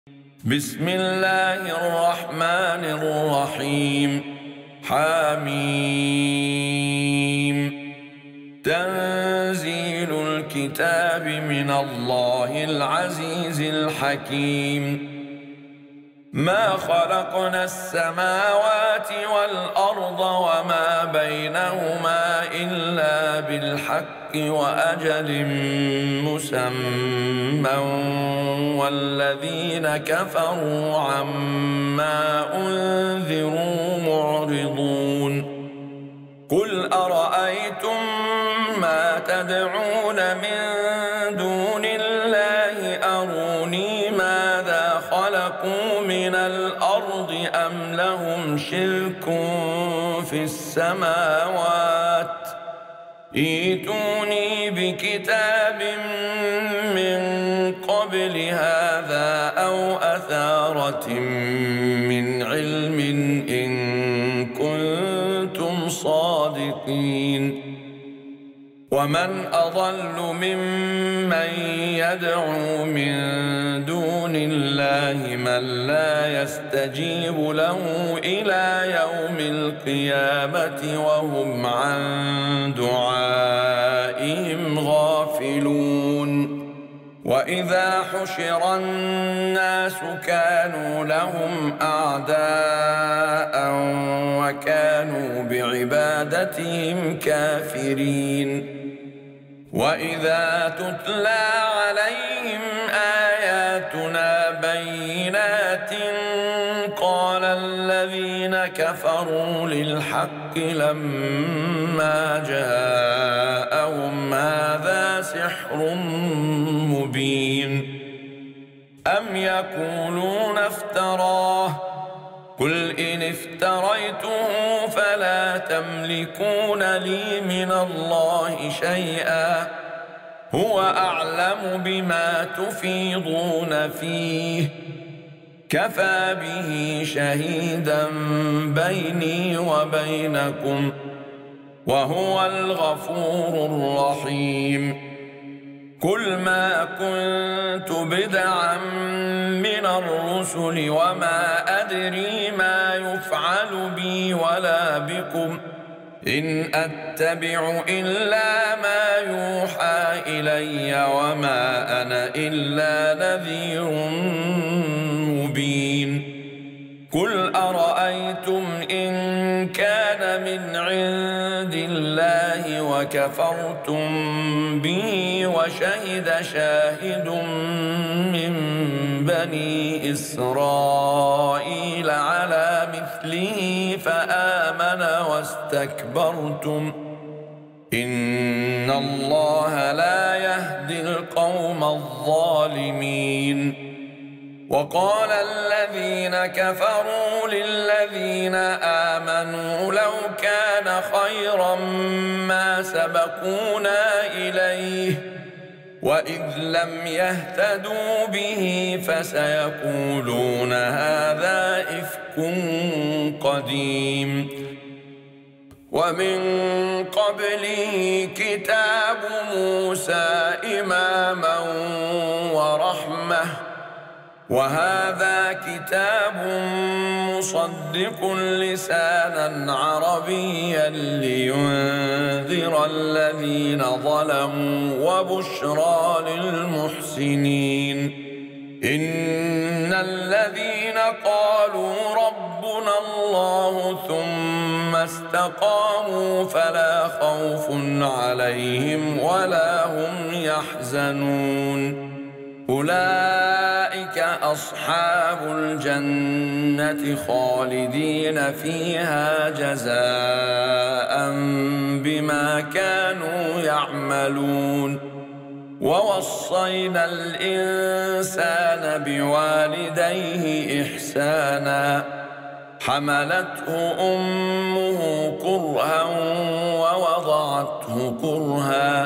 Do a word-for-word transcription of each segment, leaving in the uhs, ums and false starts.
بسم الله الرحمن الرحيم. حميم. تنزيل الكتاب من الله العزيز الحكيم. ما خلقنا السماوات والأرض وما بينهما إلا بالحق وأجل مسمى والذين كفروا عما أنذروا معرضون. قل أرأيتم ما تدعون من دون الله أروني ماذا خلقوا من الأرض أم لهم شرك في السماوات ائتوني بكتاب من قبل هذا أو أثارة من علم إن كنتم صادقين. ومن أضل ممن يدعو من دون الله من لا يستجيب له إلى يوم القيامة وهم عن دعائهم غافلون. وإذا حشر الناس كانوا لهم أعداء وكانوا بعبادتهم كافرين. وإذا تتلى عليهم آياتنا بينات قال الذين كفروا للحق لما جاءهم هذا سحر مبين. أم يقولون افتراه قل إن افتريته فلا تملكون لي من الله شيئا هو أعلم بما تفيضون فيه كفى به شهيدا بيني وبينكم وهو الغفور الرحيم. قل ما كنت بدعا من الرسل وما أدري ما يفعل بي ولا بكم إن أتبع إلا ما يوحى إلي وما أنا إلا نذير مبين. قل أرأيتم إن كان من عند الله وكفرتم به وشهد شاهد من بني إسرائيل على مثله فآمن واستكبرتم إن الله لا يهدي القوم الظالمين. وقال الذين كفروا للذين آمنوا لو كان خيرا ما سبقونا إليه وإذ لم يهتدوا به فسيقولون هذا إفك قديم. ومن قبله كتاب موسى إماما ورحمة وهذا كتاب مصدق لسانا عربيا لينذر الذين ظلموا وبشرى للمحسنين. إن الذين قالوا ربنا الله ثم استقاموا فلا خوف عليهم ولا هم يحزنون. أولئك أصحاب الجنة خالدين فيها جزاء بما كانوا يعملون. ووصينا الإنسان بوالديه إحسانا حملته أمه كرها ووضعته كرها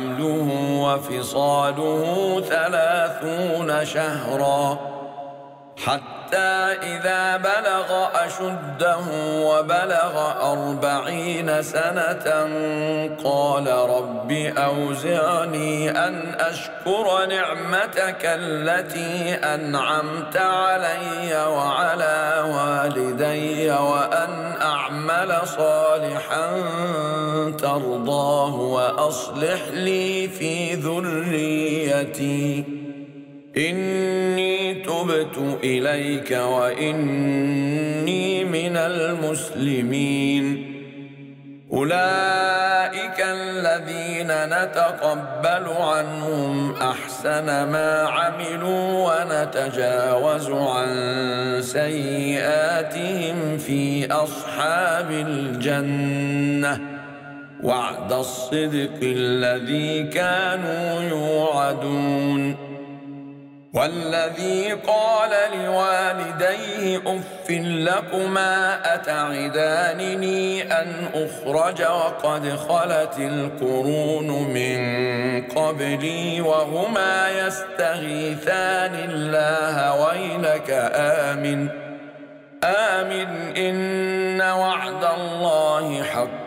وحمله وفصاله ثلاثون شهرا حتى إذا بلغ أشده وبلغ أربعين سنة قال رب أوزعني أن أشكر نعمتك التي أنعمت علي وعلى والدي وأن أعمل صالحا ترضاه وأصلح لي في ذريتي إني تبت إليك وإني من المسلمين. أولئك الذين نتقبل عنهم أحسن ما عملوا ونتجاوز عن سيئاتهم في أصحاب الجنة وعد الصدق الذي كانوا يوعدون. والذي قال لوالديه أف لكما أتعدانني أن أخرج وقد خلت القرون من قبلي وهما يستغيثان الله ويلك آمن آمن إن وعد الله حق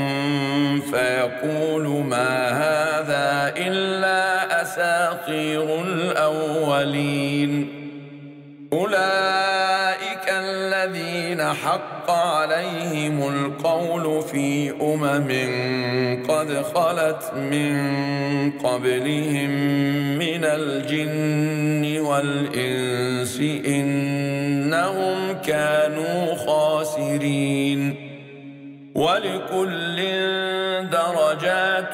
فيقول ما هذا إلا أساطير الأولين. أولئك الذين حق عليهم القول في أمم قد خلت من قبلهم من الجن والإنس إنهم كانوا خاسرين. ولكل درجات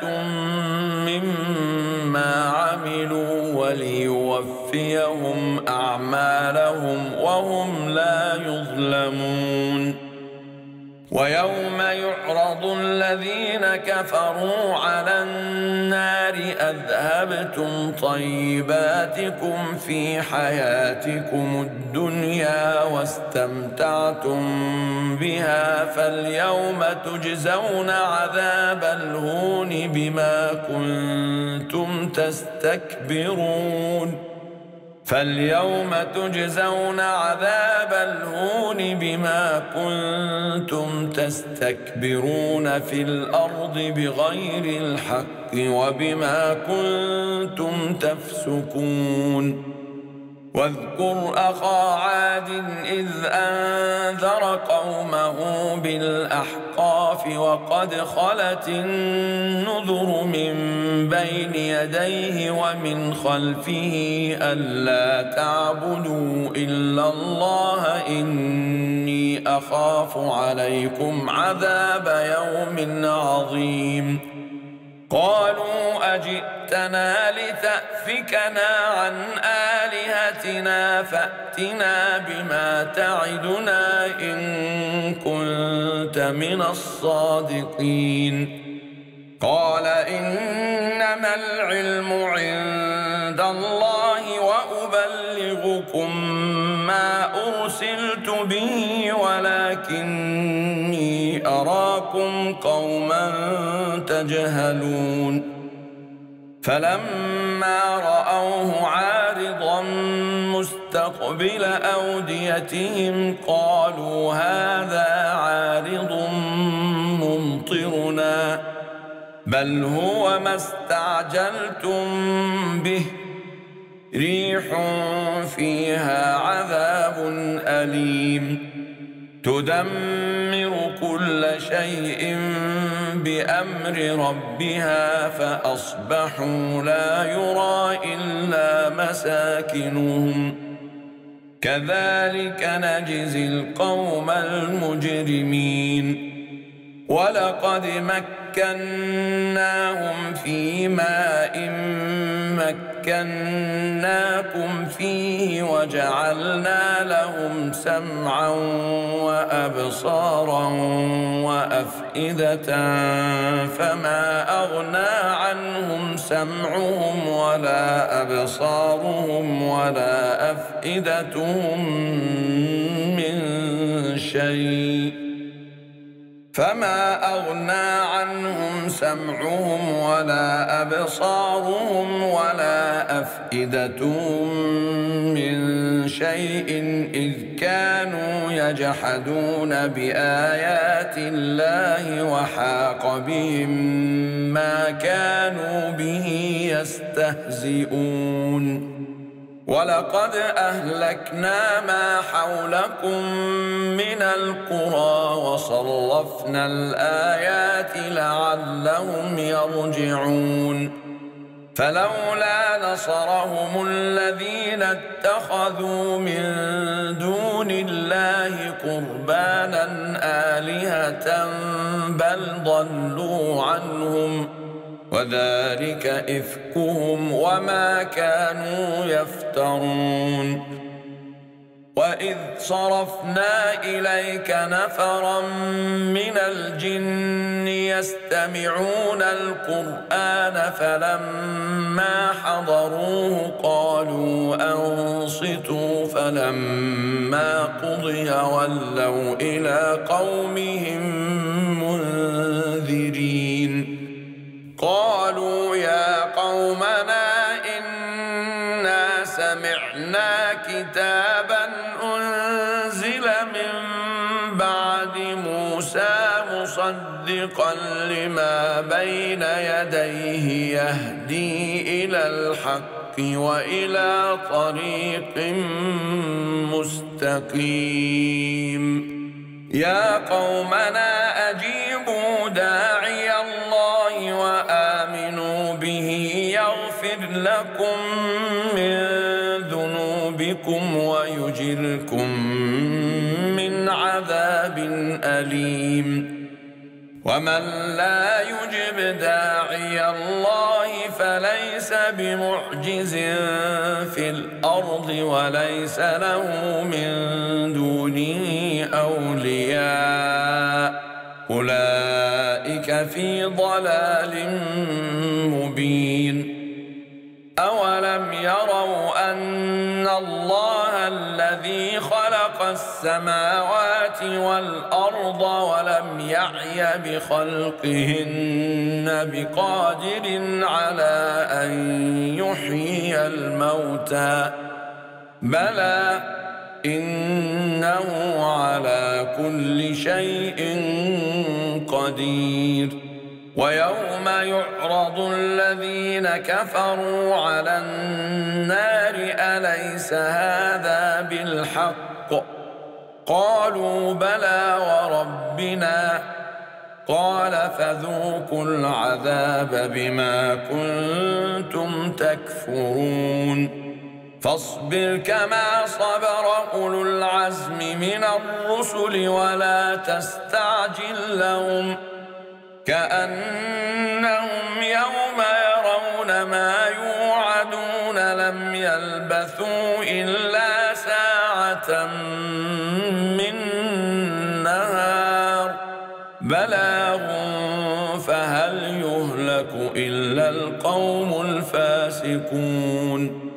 مما عملوا وليوفيهم أعمالهم وهم لا يظلمون. ويوم يعرض الذين كفروا على النار أذهبتم طيباتكم في حياتكم الدنيا واستمتعتم بها فاليوم تجزون عذاب الهون بما كنتم تستكبرون فاليوم تجزون عذاب الهون بما كنتم تستكبرون في الأرض بغير الحق وبما كنتم تفسقون. واذكر أخا عاد إذ أنذر قومه بالأحقاف وقد خلت النذر من بين يديه ومن خلفه ألا تعبدوا إلا الله إني أخاف عليكم عذاب يوم عظيم. قالوا أجئتنا لتأفكنا عن آلهتنا فأتنا بما تعدنا إن كنت من الصادقين. قال إنما العلم عند الله وأبلغكم ما أرسلت به ولكني أراكم قوما تجهلون. فلما رأوه عارضا مستقبل أوديتهم قالوا هذا عارض ممطرنا بل هو ما استعجلتم به ريح فيها عذاب أليم تدمر كل شيء بأمر ربها فأصبحوا لا يرى إلا مساكنهم كذلك نجزي القوم المجرمين. ولقد مكناهم في ماء مكناكم فيه وجعلنا لهم سمعا وأبصارا وأفئدة فما أغنى عنهم سمعهم ولا أبصارهم ولا أفئدتهم من شيء فما أغنى عنهم سمعهم ولا أبصارهم ولا أفئدتهم من شيء إذ كانوا يجحدون بآيات الله وحاق بهم ما كانوا به يستهزئون ولقد أهلكنا ما حولكم من القرى وصرفنا الآيات لعلهم يرجعون فلولا نصرهم الذين اتخذوا من دون الله قربانا آلهة بل ضلوا عنهم وذلك إفكهم وما كانوا يفترون وإذ صرفنا إليك نفرا من الجن يستمعون القرآن فلما حضروه قالوا أنصتوا فلما قضي ولوا إلى قومهم منذرين قالوا يا قومنا إنا سمعنا كتابا أنزل من بعد موسى مصدقا لما بين يديه يهدي إلى الحق وإلى طريق مستقيم يا قومنا أجيبوا داعي الله وآمنوا به يغفر لكم من ذنوبكم ويجركم من عذاب أليم ومن لا يجب داعي الله فليس بمعجز في الأرض وليس له من دونه أولياء أولئك في ضلال مبين أولم يروا أن الله الذي خلق السماوات والأرض ولم يعي بخلقهن بقادر على أن يحيي الموتى بلى إنه على كل شيء قدير ويوم يعرض الذين كفروا على النار أليس هذا بالحق قالوا بلى وربنا قال فذوقوا العذاب بما كنتم تكفرون فاصبر كما صبر أولو العزم من الرسل ولا تستعجل لهم كأنهم يوم يرون ما يوعدون لم يلبثوا إلا ساعة من نهار بلاغ فهل يهلك إلا القوم الفاسقون